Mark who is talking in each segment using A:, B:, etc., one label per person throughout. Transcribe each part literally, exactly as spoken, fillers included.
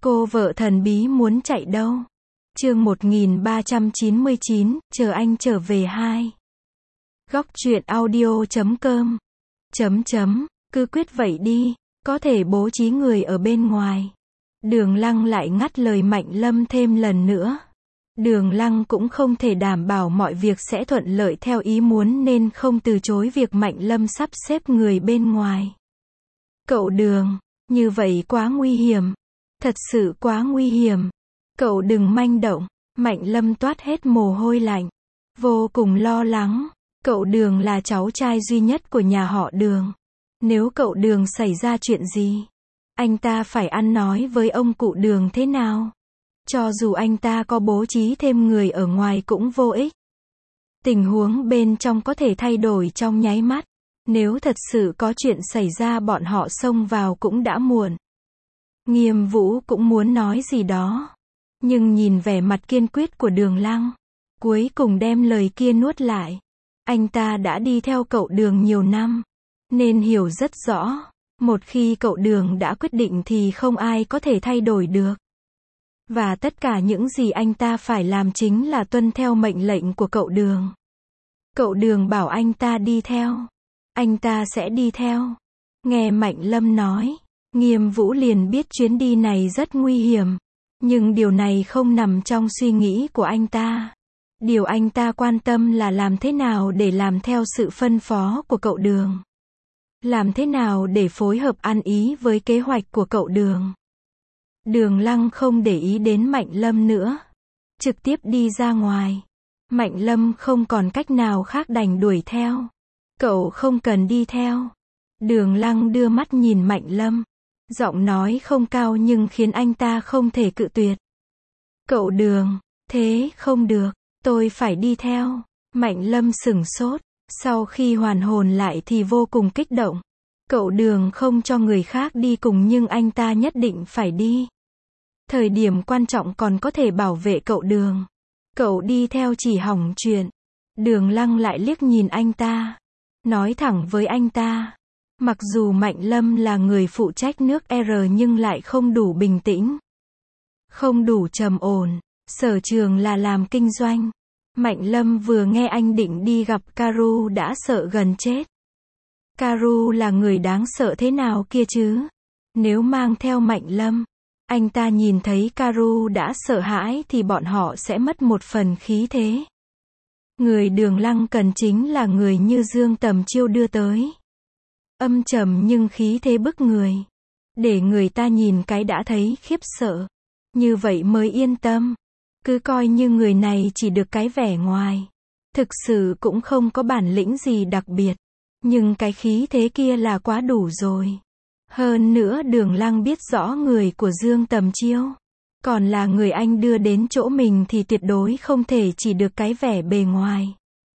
A: Cô vợ thần bí muốn chạy đâu? Chương một nghìn ba trăm chín mươi chín, chờ anh trở về hai. Góc truyện audio chấm com. Chấm chấm, cứ quyết vậy đi, có thể bố trí người ở bên ngoài. Đường Lăng lại ngắt lời Mạnh Lâm thêm lần nữa. Đường Lăng cũng không thể đảm bảo mọi việc sẽ thuận lợi theo ý muốn nên không từ chối việc Mạnh Lâm sắp xếp người bên ngoài. Cậu Đường, như vậy quá nguy hiểm. Thật sự quá nguy hiểm. Cậu đừng manh động. Mạnh Lâm toát hết mồ hôi lạnh. Vô cùng lo lắng. Cậu Đường là cháu trai duy nhất của nhà họ Đường. Nếu cậu Đường xảy ra chuyện gì, anh ta phải ăn nói với ông cụ Đường thế nào? Cho dù anh ta có bố trí thêm người ở ngoài cũng vô ích. Tình huống bên trong có thể thay đổi trong nháy mắt. Nếu thật sự có chuyện xảy ra bọn họ xông vào cũng đã muộn. Nghiêm Vũ cũng muốn nói gì đó. Nhưng nhìn vẻ mặt kiên quyết của Đường Lăng, cuối cùng đem lời kia nuốt lại. Anh ta đã đi theo cậu Đường nhiều năm, nên hiểu rất rõ. Một khi cậu Đường đã quyết định thì không ai có thể thay đổi được. Và tất cả những gì anh ta phải làm chính là tuân theo mệnh lệnh của cậu Đường. Cậu Đường bảo anh ta đi theo, anh ta sẽ đi theo. Nghe Mạnh Lâm nói, Nghiêm Vũ liền biết chuyến đi này rất nguy hiểm. Nhưng điều này không nằm trong suy nghĩ của anh ta. Điều anh ta quan tâm là làm thế nào để làm theo sự phân phó của cậu Đường. Làm thế nào để phối hợp ăn ý với kế hoạch của cậu Đường. Đường Lăng không để ý đến Mạnh Lâm nữa. Trực tiếp đi ra ngoài. Mạnh Lâm không còn cách nào khác đành đuổi theo. Cậu không cần đi theo. Đường Lăng đưa mắt nhìn Mạnh Lâm. Giọng nói không cao nhưng khiến anh ta không thể cự tuyệt. Cậu Đường, thế không được, tôi phải đi theo. Mạnh Lâm sửng sốt, sau khi hoàn hồn lại thì vô cùng kích động. Cậu Đường không cho người khác đi cùng nhưng anh ta nhất định phải đi. Thời điểm quan trọng còn có thể bảo vệ cậu Đường. Cậu đi theo chỉ hỏng chuyện. Đường Lăng lại liếc nhìn anh ta. Nói thẳng với anh ta. Mặc dù Mạnh Lâm là người phụ trách nước R nhưng lại không đủ bình tĩnh. Không đủ trầm ổn. Sở trường là làm kinh doanh. Mạnh Lâm vừa nghe anh định đi gặp Karu đã sợ gần chết. Karu là người đáng sợ thế nào kia chứ? Nếu mang theo Mạnh Lâm, anh ta nhìn thấy Karu đã sợ hãi thì bọn họ sẽ mất một phần khí thế. Người Đường Lăng cần chính là người như Dương Tầm Chiêu đưa tới. Âm trầm nhưng khí thế bức người. Để người ta nhìn cái đã thấy khiếp sợ. Như vậy mới yên tâm. Cứ coi như người này chỉ được cái vẻ ngoài. Thực sự cũng không có bản lĩnh gì đặc biệt. Nhưng cái khí thế kia là quá đủ rồi. Hơn nữa Đường Lăng biết rõ người của Dương Tầm Chiêu. Còn là người anh đưa đến chỗ mình thì tuyệt đối không thể chỉ được cái vẻ bề ngoài.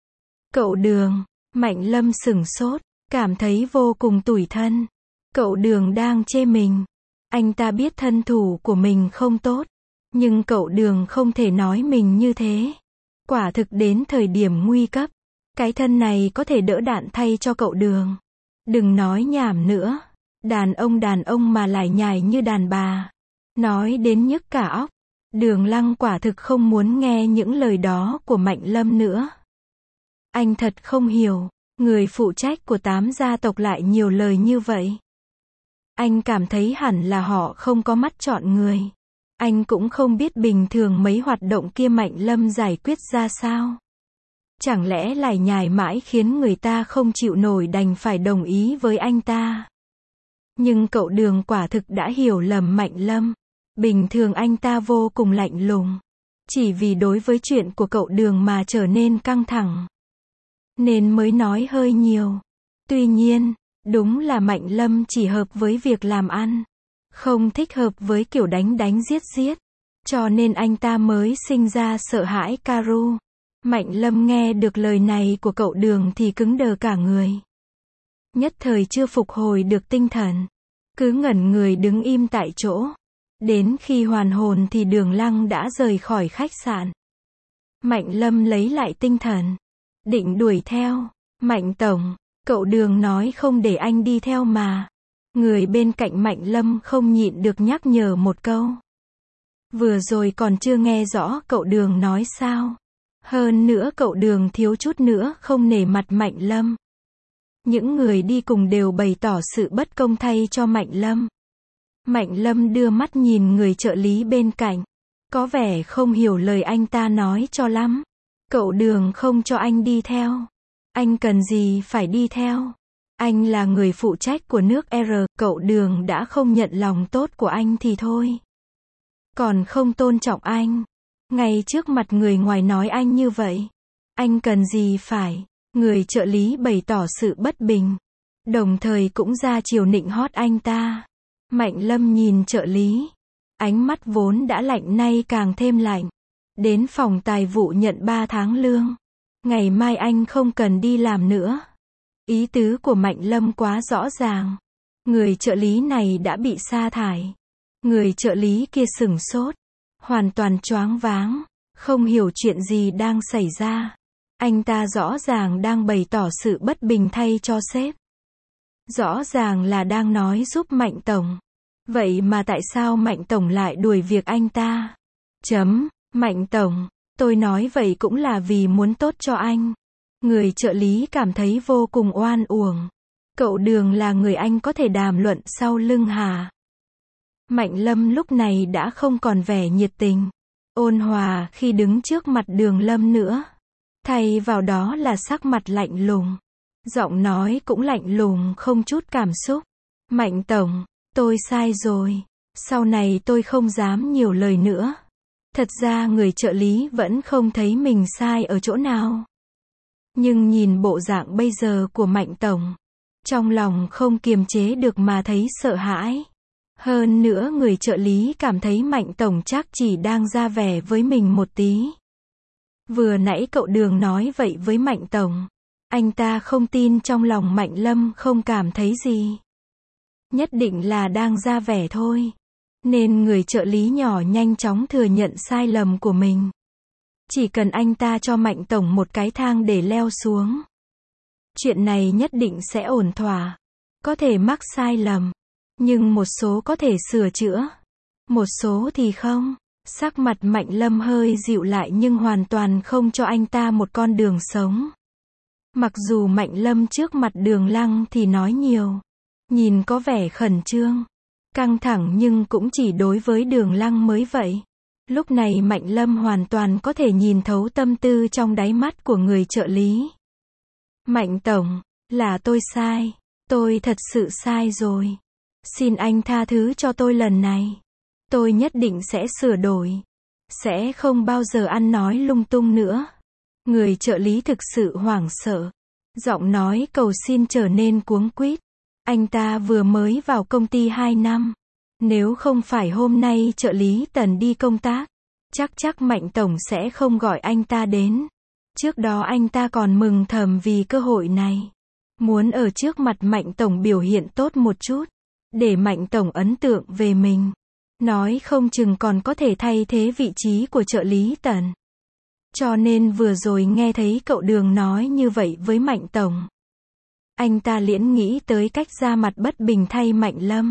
A: Cậu Đường, Mạnh Lâm sửng sốt. Cảm thấy vô cùng tủi thân. Cậu Đường đang chê mình. Anh ta biết thân thủ của mình không tốt. Nhưng cậu Đường không thể nói mình như thế. Quả thực đến thời điểm nguy cấp. Cái thân này có thể đỡ đạn thay cho cậu Đường. Đừng nói nhảm nữa. Đàn ông đàn ông mà lại nhải như đàn bà. Nói đến nhức cả óc. Đường Lăng quả thực không muốn nghe những lời đó của Mạnh Lâm nữa. Anh thật không hiểu. Người phụ trách của tám gia tộc lại nhiều lời như vậy. Anh cảm thấy hẳn là họ không có mắt chọn người. Anh cũng không biết bình thường mấy hoạt động kia Mạnh Lâm giải quyết ra sao. Chẳng lẽ lại nhải mãi khiến người ta không chịu nổi đành phải đồng ý với anh ta. Nhưng cậu Đường quả thực đã hiểu lầm Mạnh Lâm. Bình thường anh ta vô cùng lạnh lùng. Chỉ vì đối với chuyện của cậu Đường mà trở nên căng thẳng. Nên mới nói hơi nhiều. Tuy nhiên, đúng là Mạnh Lâm chỉ hợp với việc làm ăn. Không thích hợp với kiểu đánh đánh giết giết. Cho nên anh ta mới sinh ra sợ hãi Karu. Mạnh Lâm nghe được lời này của cậu Đường thì cứng đờ cả người. Nhất thời chưa phục hồi được tinh thần. Cứ ngẩn người đứng im tại chỗ. Đến khi hoàn hồn thì Đường Lăng đã rời khỏi khách sạn. Mạnh Lâm lấy lại tinh thần. Định đuổi theo. Mạnh tổng, cậu Đường nói không để anh đi theo mà. Người bên cạnh Mạnh Lâm không nhịn được nhắc nhở một câu. Vừa rồi còn chưa nghe rõ cậu Đường nói sao. Hơn nữa cậu Đường thiếu chút nữa không nể mặt Mạnh Lâm. Những người đi cùng đều bày tỏ sự bất công thay cho Mạnh Lâm. Mạnh Lâm đưa mắt nhìn người trợ lý bên cạnh. Có vẻ không hiểu lời anh ta nói cho lắm. Cậu Đường không cho anh đi theo. Anh cần gì phải đi theo? Anh là người phụ trách của nước R, cậu Đường đã không nhận lòng tốt của anh thì thôi. Còn không tôn trọng anh. Ngay trước mặt người ngoài nói anh như vậy. Anh cần gì phải? Người trợ lý bày tỏ sự bất bình. Đồng thời cũng ra chiều nịnh hót anh ta. Mạnh Lâm nhìn trợ lý. Ánh mắt vốn đã lạnh nay càng thêm lạnh. Đến phòng tài vụ nhận ba tháng lương. Ngày mai anh không cần đi làm nữa. Ý tứ của Mạnh Lâm quá rõ ràng. Người trợ lý này đã bị sa thải. Người trợ lý kia sửng sốt. Hoàn toàn choáng váng. Không hiểu chuyện gì đang xảy ra. Anh ta rõ ràng đang bày tỏ sự bất bình thay cho sếp. Rõ ràng là đang nói giúp Mạnh Tổng. Vậy mà tại sao Mạnh Tổng lại đuổi việc anh ta? Chấm, Mạnh Tổng, tôi nói vậy cũng là vì muốn tốt cho anh. Người trợ lý cảm thấy vô cùng oan uổng. Cậu Đường là người anh có thể đàm luận sau lưng hà. Mạnh Lâm lúc này đã không còn vẻ nhiệt tình, ôn hòa khi đứng trước mặt Đường Lâm nữa. Thay vào đó là sắc mặt lạnh lùng. Giọng nói cũng lạnh lùng không chút cảm xúc. Mạnh Tổng, tôi sai rồi. Sau này tôi không dám nhiều lời nữa. Thật ra người trợ lý vẫn không thấy mình sai ở chỗ nào. Nhưng nhìn bộ dạng bây giờ của Mạnh Tổng, trong lòng không kiềm chế được mà thấy sợ hãi. Hơn nữa người trợ lý cảm thấy Mạnh Tổng chắc chỉ đang ra vẻ với mình một tí. Vừa nãy cậu Đường nói vậy với Mạnh Tổng. Anh ta không tin trong lòng Mạnh Lâm không cảm thấy gì. Nhất định là đang ra vẻ thôi. Nên người trợ lý nhỏ nhanh chóng thừa nhận sai lầm của mình. Chỉ cần anh ta cho Mạnh Tổng một cái thang để leo xuống. Chuyện này nhất định sẽ ổn thỏa. Có thể mắc sai lầm. Nhưng một số có thể sửa chữa. Một số thì không. Sắc mặt Mạnh Lâm hơi dịu lại nhưng hoàn toàn không cho anh ta một con đường sống. Mặc dù Mạnh Lâm trước mặt Đường Lăng thì nói nhiều. Nhìn có vẻ khẩn trương. Căng thẳng nhưng cũng chỉ đối với Đường Lăng mới vậy. Lúc này Mạnh Lâm hoàn toàn có thể nhìn thấu tâm tư trong đáy mắt của người trợ lý. Mạnh Tổng, là tôi sai. Tôi thật sự sai rồi. Xin anh tha thứ cho tôi lần này. Tôi nhất định sẽ sửa đổi. Sẽ không bao giờ ăn nói lung tung nữa. Người trợ lý thực sự hoảng sợ. Giọng nói cầu xin trở nên cuống quýt. Anh ta vừa mới vào công ty hai năm. Nếu không phải hôm nay trợ lý Tần đi công tác, chắc chắc Mạnh Tổng sẽ không gọi anh ta đến. Trước đó anh ta còn mừng thầm vì cơ hội này. Muốn ở trước mặt Mạnh Tổng biểu hiện tốt một chút. Để Mạnh Tổng ấn tượng về mình. Nói không chừng còn có thể thay thế vị trí của trợ lý Tần. Cho nên vừa rồi nghe thấy cậu Đường nói như vậy với Mạnh Tổng. Anh ta liễn nghĩ tới cách ra mặt bất bình thay Mạnh Lâm.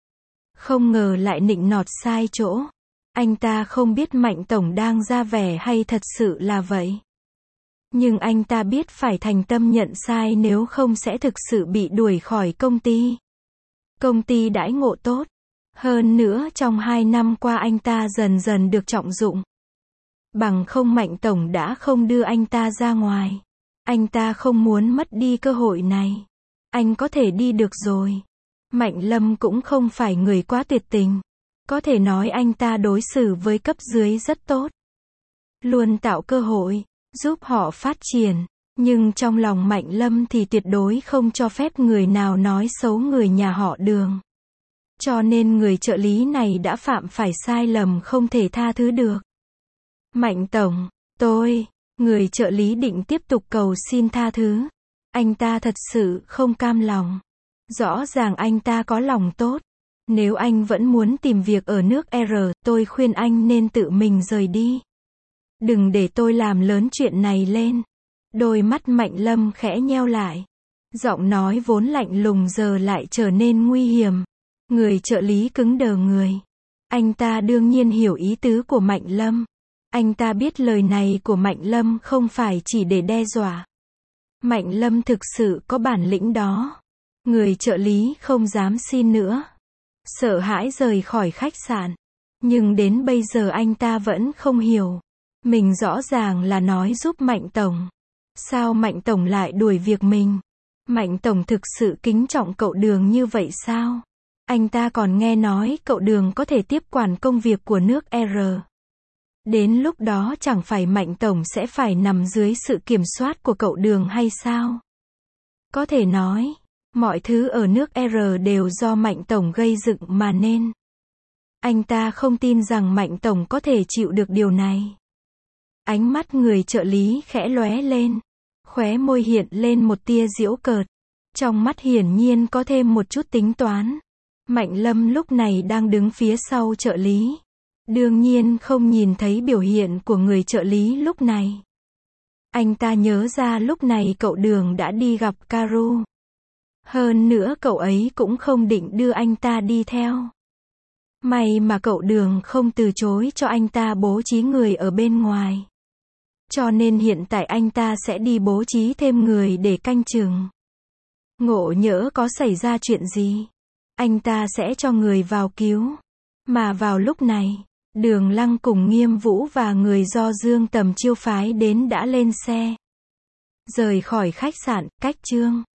A: Không ngờ lại nịnh nọt sai chỗ. Anh ta không biết Mạnh Tổng đang ra vẻ hay thật sự là vậy. Nhưng anh ta biết phải thành tâm nhận sai nếu không sẽ thực sự bị đuổi khỏi công ty. Công ty đãi ngộ tốt. Hơn nữa trong hai năm qua anh ta dần dần được trọng dụng. Bằng không Mạnh Tổng đã không đưa anh ta ra ngoài. Anh ta không muốn mất đi cơ hội này. Anh có thể đi được rồi. Mạnh Lâm cũng không phải người quá tuyệt tình. Có thể nói anh ta đối xử với cấp dưới rất tốt. Luôn tạo cơ hội, giúp họ phát triển. Nhưng trong lòng Mạnh Lâm thì tuyệt đối không cho phép người nào nói xấu người nhà họ Đường. Cho nên người trợ lý này đã phạm phải sai lầm không thể tha thứ được. Mạnh Tổng, tôi, người trợ lý định tiếp tục cầu xin tha thứ. Anh ta thật sự không cam lòng. Rõ ràng anh ta có lòng tốt. Nếu anh vẫn muốn tìm việc ở nước R, tôi khuyên anh nên tự mình rời đi. Đừng để tôi làm lớn chuyện này lên. Đôi mắt Mạnh Lâm khẽ nheo lại. Giọng nói vốn lạnh lùng giờ lại trở nên nguy hiểm. Người trợ lý cứng đờ người. Anh ta đương nhiên hiểu ý tứ của Mạnh Lâm. Anh ta biết lời này của Mạnh Lâm không phải chỉ để đe dọa. Mạnh Lâm thực sự có bản lĩnh đó. Người trợ lý không dám xin nữa. Sợ hãi rời khỏi khách sạn. Nhưng đến bây giờ anh ta vẫn không hiểu. Mình rõ ràng là nói giúp Mạnh Tổng. Sao Mạnh Tổng lại đuổi việc mình? Mạnh Tổng thực sự kính trọng cậu Đường như vậy sao? Anh ta còn nghe nói cậu Đường có thể tiếp quản công việc của nước R. Đến lúc đó chẳng phải Mạnh Tổng sẽ phải nằm dưới sự kiểm soát của cậu Đường hay sao? Có thể nói, mọi thứ ở nước R đều do Mạnh Tổng gây dựng mà nên. Anh ta không tin rằng Mạnh Tổng có thể chịu được điều này. Ánh mắt người trợ lý khẽ lóe lên. Khóe môi hiện lên một tia giễu cợt. Trong mắt hiển nhiên có thêm một chút tính toán. Mạnh Lâm lúc này đang đứng phía sau trợ lý. Đương nhiên không nhìn thấy biểu hiện của người trợ lý lúc này. Anh ta nhớ ra lúc này cậu Đường đã đi gặp Caru. Hơn nữa cậu ấy cũng không định đưa anh ta đi theo. May mà cậu Đường không từ chối cho anh ta bố trí người ở bên ngoài. Cho nên hiện tại anh ta sẽ đi bố trí thêm người để canh chừng. Ngộ nhỡ có xảy ra chuyện gì, anh ta sẽ cho người vào cứu. Mà vào lúc này, Đường Lăng cùng Nghiêm Vũ và người do Dương Tầm Chiêu phái đến đã lên xe. Rời khỏi khách sạn, cách Trương